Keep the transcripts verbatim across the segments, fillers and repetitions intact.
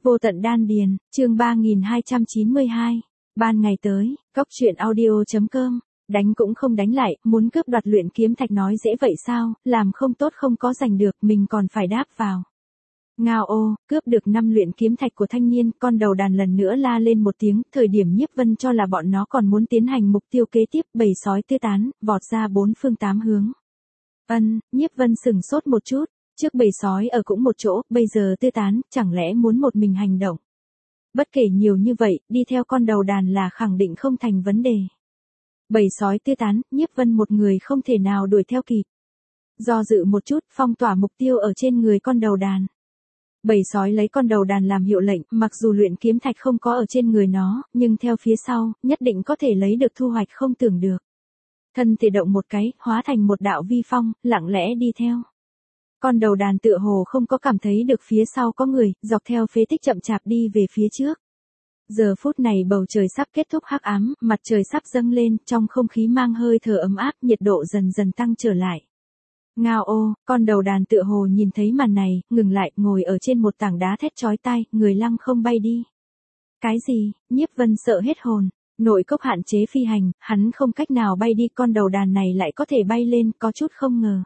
Vô tận đan điền, chương ba nghìn hai trăm chín mươi hai. Ban ngày tới, cốc truyện audio.com, đánh cũng không đánh lại, muốn cướp đoạt luyện kiếm thạch nói dễ vậy sao, làm không tốt không có giành được, mình còn phải đáp vào. Ngao ô, cướp được năm luyện kiếm thạch của thanh niên, con đầu đàn lần nữa la lên một tiếng, thời điểm Nhiếp Vân cho là bọn nó còn muốn tiến hành mục tiêu kế tiếp, bầy sói tê tán, vọt ra bốn phương tám hướng. Ân, Nhiếp Vân sừng sốt một chút. Trước bầy sói ở cũng một chỗ, bây giờ tê tán, chẳng lẽ muốn một mình hành động. Bất kể nhiều như vậy, đi theo con đầu đàn là khẳng định không thành vấn đề. Bầy sói tê tán, Nhiếp Vân một người không thể nào đuổi theo kịp. Do dự một chút, phong tỏa mục tiêu ở trên người con đầu đàn. Bầy sói lấy con đầu đàn làm hiệu lệnh, mặc dù luyện kiếm thạch không có ở trên người nó, nhưng theo phía sau, nhất định có thể lấy được thu hoạch không tưởng được. Thân thể động một cái, hóa thành một đạo vi phong, lặng lẽ đi theo. Con đầu đàn tựa hồ không có cảm thấy được phía sau có người, dọc theo phế tích chậm chạp đi về phía trước. Giờ phút này bầu trời sắp kết thúc hắc ám, mặt trời sắp dâng lên, trong không khí mang hơi thở ấm áp, nhiệt độ dần dần tăng trở lại. Ngao ô, con đầu đàn tựa hồ nhìn thấy màn này, ngừng lại, ngồi ở trên một tảng đá thét chói tai, người lăng không bay đi. Cái gì? Nhiếp Vân sợ hết hồn. Nội cốc hạn chế phi hành, hắn không cách nào bay đi, con đầu đàn này lại có thể bay lên, có chút không ngờ.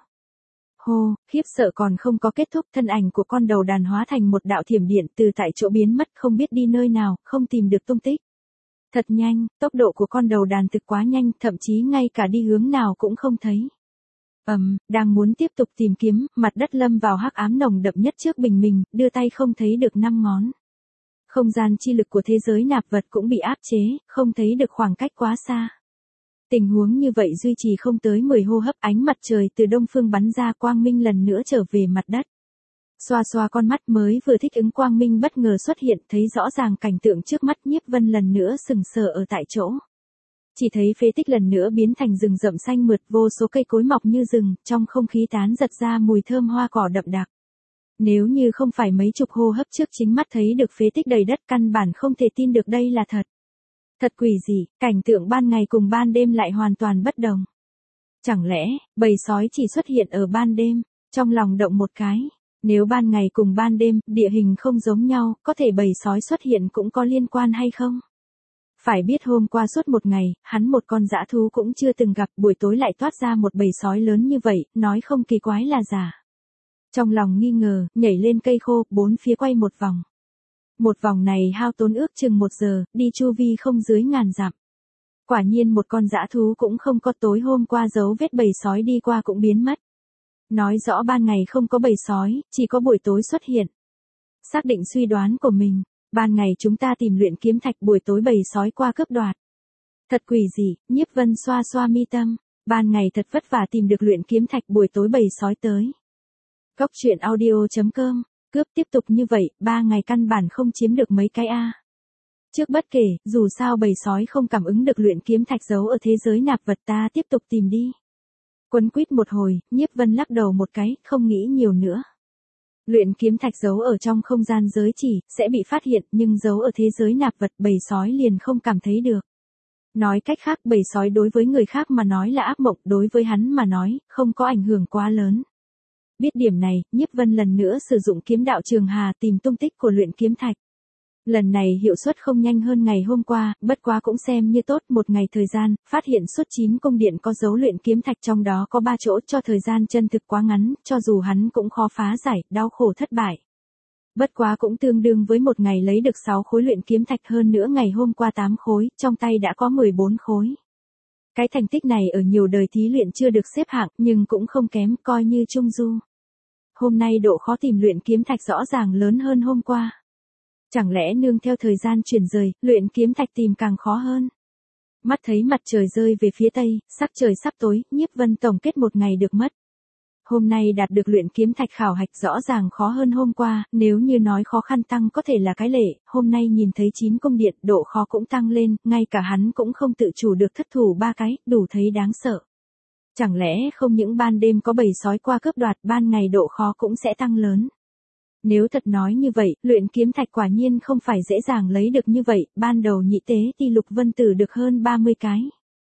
Hô, khiếp sợ còn không có kết thúc, thân ảnh của con đầu đàn hóa thành một đạo thiểm điện từ tại chỗ biến mất, không biết đi nơi nào, không tìm được tung tích. Thật nhanh, tốc độ của con đầu đàn thực quá nhanh, thậm chí ngay cả đi hướng nào cũng không thấy. Ầm, um, đang muốn tiếp tục tìm kiếm, mặt đất lâm vào hắc ám nồng đậm nhất trước bình mình, đưa tay không thấy được năm ngón. Không gian chi lực của thế giới nạp vật cũng bị áp chế, không thấy được khoảng cách quá xa. Tình huống như vậy duy trì không tới mười hô hấp, ánh mặt trời từ đông phương bắn ra, quang minh lần nữa trở về mặt đất. Xoa xoa con mắt mới vừa thích ứng, quang minh bất ngờ xuất hiện, thấy rõ ràng cảnh tượng trước mắt, Nhiếp Vân lần nữa sừng sờ ở tại chỗ. Chỉ thấy phế tích lần nữa biến thành rừng rậm xanh mượt, vô số cây cối mọc như rừng, trong không khí tán giật ra mùi thơm hoa cỏ đậm đặc. Nếu như không phải mấy chục hô hấp trước chính mắt thấy được phế tích đầy đất, căn bản không thể tin được đây là thật. Thật quỷ dị, cảnh tượng ban ngày cùng ban đêm lại hoàn toàn bất đồng. Chẳng lẽ, bầy sói chỉ xuất hiện ở ban đêm, trong lòng động một cái. Nếu ban ngày cùng ban đêm, địa hình không giống nhau, có thể bầy sói xuất hiện cũng có liên quan hay không? Phải biết hôm qua suốt một ngày, hắn một con dã thú cũng chưa từng gặp, buổi tối lại toát ra một bầy sói lớn như vậy, nói không kỳ quái là giả. Trong lòng nghi ngờ, nhảy lên cây khô, bốn phía quay một vòng. Một vòng này hao tốn ước chừng một giờ, đi chu vi không dưới ngàn dặm. Quả nhiên một con dã thú cũng không có, tối hôm qua dấu vết bầy sói đi qua cũng biến mất. Nói rõ ban ngày không có bầy sói, chỉ có buổi tối xuất hiện. Xác định suy đoán của mình, ban ngày chúng ta tìm luyện kiếm thạch, buổi tối bầy sói qua cướp đoạt. Thật quỷ dị, Nhiếp Vân xoa xoa mi tâm, ban ngày thật vất vả tìm được luyện kiếm thạch, buổi tối bầy sói tới. Cốc truyện audio.com, cướp tiếp tục như vậy, ba ngày căn bản không chiếm được mấy cái a. Trước bất kể, dù sao bầy sói không cảm ứng được luyện kiếm thạch giấu ở thế giới nạp vật, ta tiếp tục tìm đi. Quấn quýt một hồi, Nhiếp Vân lắc đầu một cái, không nghĩ nhiều nữa. Luyện kiếm thạch giấu ở trong không gian giới chỉ, sẽ bị phát hiện, nhưng giấu ở thế giới nạp vật, bầy sói liền không cảm thấy được. Nói cách khác, bầy sói đối với người khác mà nói là ác mộng, đối với hắn mà nói, không có ảnh hưởng quá lớn. Biết điểm này, Nhiếp Vân lần nữa sử dụng kiếm đạo trường hà tìm tung tích của luyện kiếm thạch. Lần này hiệu suất không nhanh hơn ngày hôm qua, bất quá cũng xem như tốt, một ngày thời gian, phát hiện suốt chín cung điện có dấu luyện kiếm thạch, trong đó có ba chỗ, cho thời gian chân thực quá ngắn, cho dù hắn cũng khó phá giải, đau khổ thất bại. Bất quá cũng tương đương với một ngày lấy được sáu khối luyện kiếm thạch, hơn nữa ngày hôm qua tám khối, trong tay đã có mười bốn khối. Cái thành tích này ở nhiều đời thí luyện chưa được xếp hạng, nhưng cũng không kém, coi như trung du. Hôm nay độ khó tìm luyện kiếm thạch rõ ràng lớn hơn hôm qua. Chẳng lẽ nương theo thời gian chuyển rời, luyện kiếm thạch tìm càng khó hơn? Mắt thấy mặt trời rơi về phía tây, sắc trời sắp tối, Nhiếp Vân tổng kết một ngày được mất. Hôm nay đạt được luyện kiếm thạch khảo hạch rõ ràng khó hơn hôm qua, nếu như nói khó khăn tăng có thể là cái lệ, hôm nay nhìn thấy chín cung điện, độ khó cũng tăng lên, ngay cả hắn cũng không tự chủ được thất thủ ba cái, đủ thấy đáng sợ. Chẳng lẽ không những ban đêm có bầy sói qua cướp đoạt, ban ngày độ khó cũng sẽ tăng lớn. Nếu thật nói như vậy, luyện kiếm thạch quả nhiên không phải dễ dàng lấy được như vậy, ban đầu nhị tế thì Lục Vân Tử được hơn ba mươi cái.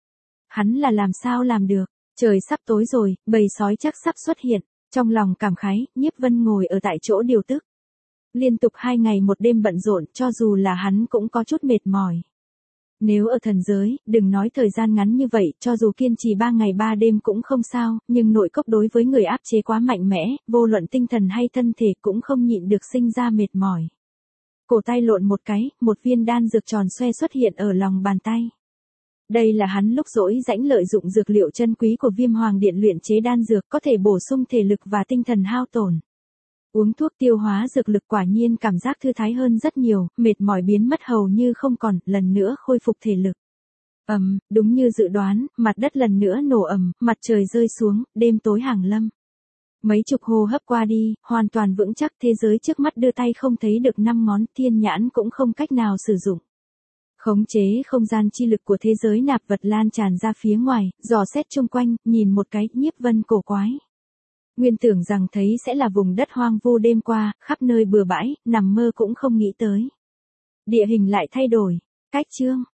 Hắn là làm sao làm được, trời sắp tối rồi, bầy sói chắc sắp xuất hiện, trong lòng cảm khái, Nhiếp Vân ngồi ở tại chỗ điều tức. Liên tục hai ngày một đêm bận rộn, cho dù là hắn cũng có chút mệt mỏi. Nếu ở thần giới, đừng nói thời gian ngắn như vậy, cho dù kiên trì ba ngày ba đêm cũng không sao, nhưng nội cốc đối với người áp chế quá mạnh mẽ, vô luận tinh thần hay thân thể cũng không nhịn được sinh ra mệt mỏi. Cổ tay lộn một cái, một viên đan dược tròn xoe xuất hiện ở lòng bàn tay. Đây là hắn lúc rỗi rãnh lợi dụng dược liệu chân quý của Viêm Hoàng Điện luyện chế đan dược, có thể bổ sung thể lực và tinh thần hao tổn. Uống thuốc tiêu hóa dược lực quả nhiên cảm giác thư thái hơn rất nhiều, mệt mỏi biến mất hầu như không còn, lần nữa khôi phục thể lực. Ầm, đúng như dự đoán, mặt đất lần nữa nổ ầm, mặt trời rơi xuống, đêm tối hàng lâm. Mấy chục hô hấp qua đi, hoàn toàn vững chắc, thế giới trước mắt đưa tay không thấy được năm ngón, thiên nhãn cũng không cách nào sử dụng. Khống chế không gian chi lực của thế giới nạp vật lan tràn ra phía ngoài, dò xét chung quanh, nhìn một cái, nhiếp vân cổ quái. Nguyên tưởng rằng thấy sẽ là vùng đất hoang vu đêm qua, khắp nơi bừa bãi, nằm mơ cũng không nghĩ tới. Địa hình lại thay đổi. Cách chương.